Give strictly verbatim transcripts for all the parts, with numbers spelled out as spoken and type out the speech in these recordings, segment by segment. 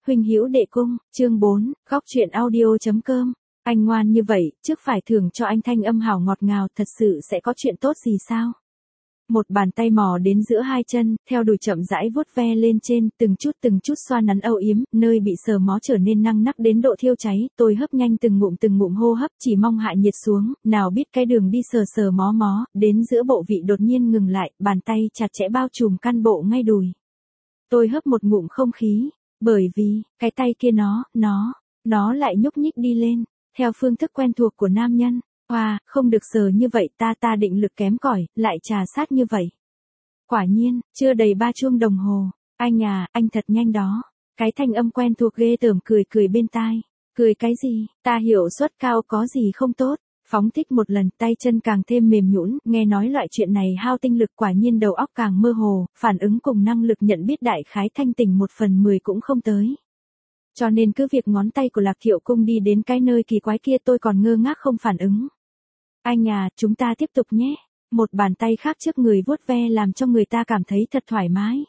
huynh hữu đệ cung, chương bốn, góc truyện audio.com. Anh ngoan như vậy, trước phải thưởng cho anh thanh âm hảo ngọt ngào, thật sự sẽ có chuyện tốt gì sao? Một bàn tay mò đến giữa hai chân, theo đùi chậm rãi vuốt ve lên trên, từng chút từng chút xoa nắn âu yếm, nơi bị sờ mó trở nên năng nắc đến độ thiêu cháy, tôi hấp nhanh từng ngụm từng ngụm hô hấp, chỉ mong hạ nhiệt xuống, nào biết cái đường đi sờ sờ mó mó, đến giữa bộ vị đột nhiên ngừng lại, bàn tay chặt chẽ bao trùm căn bộ ngay đùi. Tôi hấp một ngụm không khí, bởi vì, cái tay kia nó, nó, nó lại nhúc nhích đi lên, theo phương thức quen thuộc của nam nhân. Hoa, không được sờ như vậy, ta ta định lực kém cỏi, lại trà sát như vậy. Quả nhiên, chưa đầy ba chuông đồng hồ, anh à, anh thật nhanh đó. Cái thanh âm quen thuộc ghê tởm cười cười bên tai. Cười cái gì, ta hiệu suất cao có gì không tốt. Phóng thích một lần, tay chân càng thêm mềm nhũn, nghe nói loại chuyện này hao tinh lực, quả nhiên đầu óc càng mơ hồ, phản ứng cùng năng lực nhận biết đại khái thanh tỉnh một phần mười cũng không tới. Cho nên cứ việc ngón tay của Lạc Thiệu Cung đi đến cái nơi kỳ quái kia tôi còn ngơ ngác không phản ứng. Anh à, chúng ta tiếp tục nhé. Một bàn tay khác trước người vuốt ve làm cho người ta cảm thấy thật thoải mái.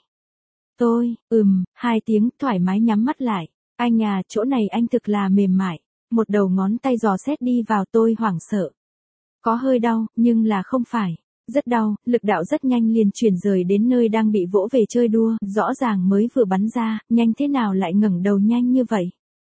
Tôi, ừm, hai tiếng thoải mái nhắm mắt lại. Anh à, chỗ này anh thực là mềm mại. Một đầu ngón tay dò xét đi vào tôi hoảng sợ. Có hơi đau, nhưng là không phải. Rất đau, lực đạo rất nhanh liền chuyển rời đến nơi đang bị vỗ về chơi đua, rõ ràng mới vừa bắn ra, nhanh thế nào lại ngẩng đầu nhanh như vậy.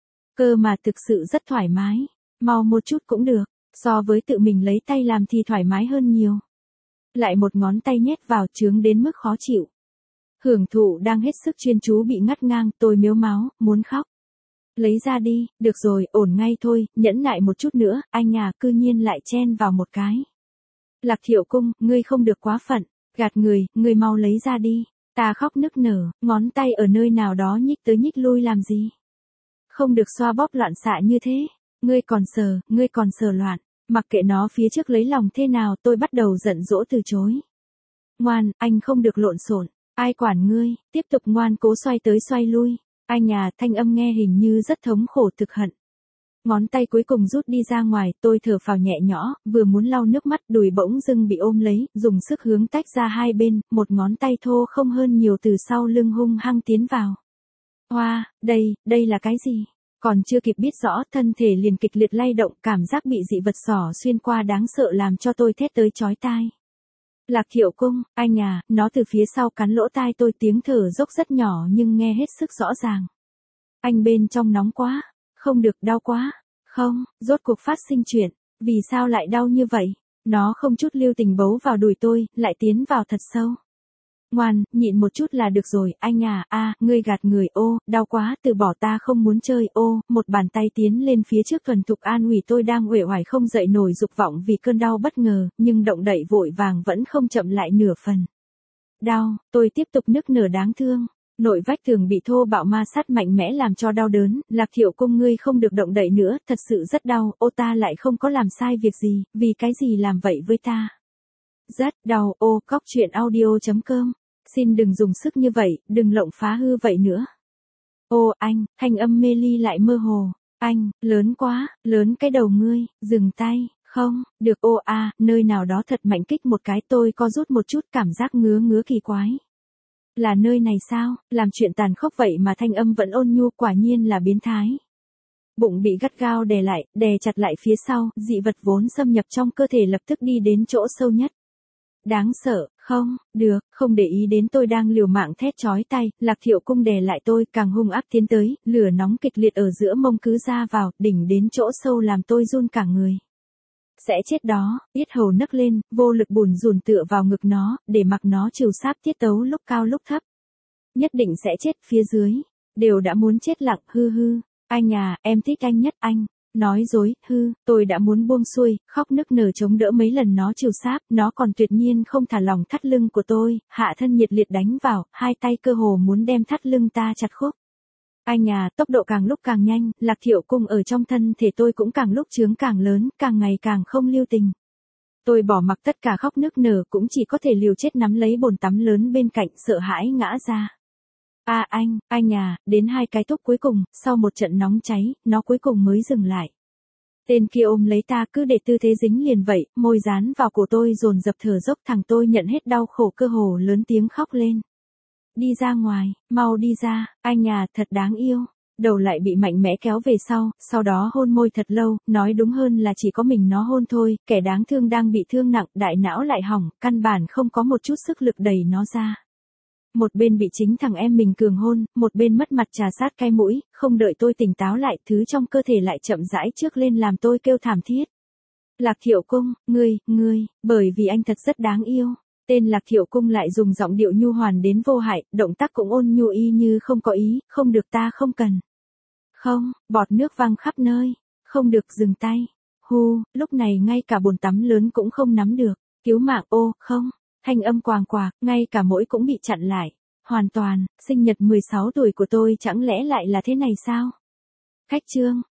Cơ mà thực sự rất thoải mái, mau một chút cũng được, so với tự mình lấy tay làm thì thoải mái hơn nhiều. Lại một ngón tay nhét vào chướng đến mức khó chịu. Hưởng thụ đang hết sức chuyên chú bị ngắt ngang, tôi mếu máo, muốn khóc. Lấy ra đi, được rồi, ổn ngay thôi, nhẫn nại một chút nữa, anh à, cư nhiên lại chen vào một cái. Lạc Thiệu Cung, ngươi không được quá phận, gạt người, ngươi mau lấy ra đi. Ta khóc nức nở, ngón tay ở nơi nào đó nhích tới nhích lui làm gì? Không được xoa bóp loạn xạ như thế. Ngươi còn sờ, ngươi còn sờ loạn. Mặc kệ nó phía trước lấy lòng thế nào, tôi bắt đầu giận dỗ từ chối. Ngoan, anh không được lộn xộn. Ai quản ngươi, tiếp tục ngoan cố xoay tới xoay lui. Anh à, thanh âm nghe hình như rất thống khổ thực hận. Ngón tay cuối cùng rút đi ra ngoài, tôi thở phào nhẹ nhõ, vừa muốn lau nước mắt, đùi bỗng dưng bị ôm lấy, dùng sức hướng tách ra hai bên, một ngón tay thô không hơn nhiều từ sau lưng hung hăng tiến vào. Hoa, đây, đây là cái gì? Còn chưa kịp biết rõ, thân thể liền kịch liệt lay động, cảm giác bị dị vật xỏ xuyên qua đáng sợ làm cho tôi thét tới chói tai. Lạc Thiệu Cung, anh à, nó từ phía sau cắn lỗ tai tôi, tiếng thở dốc rất nhỏ nhưng nghe hết sức rõ ràng. Anh bên trong nóng quá. Không được, đau quá. Không, rốt cuộc phát sinh chuyện. Vì sao lại đau như vậy? Nó không chút lưu tình bấu vào đùi tôi, lại tiến vào thật sâu. Ngoan, nhịn một chút là được rồi, anh à, a, ngươi gạt người, ô, đau quá, từ bỏ, ta không muốn chơi, ô, một bàn tay tiến lên phía trước thuần thục an ủi tôi đang uể oải không dậy nổi dục vọng vì cơn đau bất ngờ, nhưng động đậy vội vàng vẫn không chậm lại nửa phần. Đau, tôi tiếp tục nức nở đáng thương. Nội vách tường bị thô bạo ma sát mạnh mẽ làm cho đau đớn, Lạc Thiệu Cung ngươi không được động đậy nữa, thật sự rất đau, ô ta lại không có làm sai việc gì, vì cái gì làm vậy với ta. Rất đau, ô, góc truyện audio.com. Xin đừng dùng sức như vậy, đừng lộng phá hư vậy nữa. Ô anh, thanh âm mê ly lại mơ hồ. Anh, lớn quá, lớn cái đầu ngươi, dừng tay, không, được ô a, à, nơi nào đó thật mạnh kích một cái tôi co rút một chút cảm giác ngứa ngứa kỳ quái. Là nơi này sao, làm chuyện tàn khốc vậy mà thanh âm vẫn ôn nhu, quả nhiên là biến thái. Bụng bị gắt gao đè lại, đè chặt lại phía sau, dị vật vốn xâm nhập trong cơ thể lập tức đi đến chỗ sâu nhất. Đáng sợ, không, được, không để ý đến tôi đang liều mạng thét chói tai, Lạc Thiệu Cung đè lại tôi, càng hung ác tiến tới, lửa nóng kịch liệt ở giữa mông cứ ra vào, đỉnh đến chỗ sâu làm tôi run cả người. Sẽ chết đó, yết hầu nấc lên, vô lực bùn rùn tựa vào ngực nó, để mặc nó trìu sáp tiết tấu lúc cao lúc thấp. Nhất định sẽ chết phía dưới, đều đã muốn chết lặng, hư hư, anh à, em thích anh nhất anh. Nói dối, hư, tôi đã muốn buông xuôi, khóc nức nở chống đỡ mấy lần nó trìu sáp, nó còn tuyệt nhiên không thả lỏng thắt lưng của tôi, hạ thân nhiệt liệt đánh vào, hai tay cơ hồ muốn đem thắt lưng ta chặt khúc. Anh à, tốc độ càng lúc càng nhanh, Lạc Thiệu Cung ở trong thân thể tôi cũng càng lúc chướng càng lớn, càng ngày càng không lưu tình. Tôi bỏ mặc tất cả khóc nức nở cũng chỉ có thể liều chết nắm lấy bồn tắm lớn bên cạnh, sợ hãi ngã ra. À anh, anh à, đến hai cái túc cuối cùng, sau một trận nóng cháy, nó cuối cùng mới dừng lại. Tên kia ôm lấy ta cứ để tư thế dính liền vậy, môi dán vào cổ tôi dồn dập thở dốc, thằng tôi nhận hết đau khổ cơ hồ lớn tiếng khóc lên. Đi ra ngoài, mau đi ra, anh à, thật đáng yêu. Đầu lại bị mạnh mẽ kéo về sau, sau đó hôn môi thật lâu, nói đúng hơn là chỉ có mình nó hôn thôi, kẻ đáng thương đang bị thương nặng, đại não lại hỏng, căn bản không có một chút sức lực đẩy nó ra. Một bên bị chính thằng em mình cường hôn, một bên mất mặt trà sát cái mũi, không đợi tôi tỉnh táo lại, thứ trong cơ thể lại chậm rãi trước lên làm tôi kêu thảm thiết. Lạc Thiệu Cung, ngươi, ngươi, bởi vì anh thật rất đáng yêu. Tên Lạc Thiệu Cung lại dùng giọng điệu nhu hoàn đến vô hại, động tác cũng ôn nhu y như không có ý, không được ta không cần. Không, bọt nước văng khắp nơi, không được dừng tay. Hu, lúc này ngay cả bồn tắm lớn cũng không nắm được, cứu mạng ô, không, thanh âm quàng quạc, ngay cả mũi cũng bị chặn lại. Hoàn toàn, sinh nhật mười sáu tuổi của tôi chẳng lẽ lại là thế này sao? Khách trương,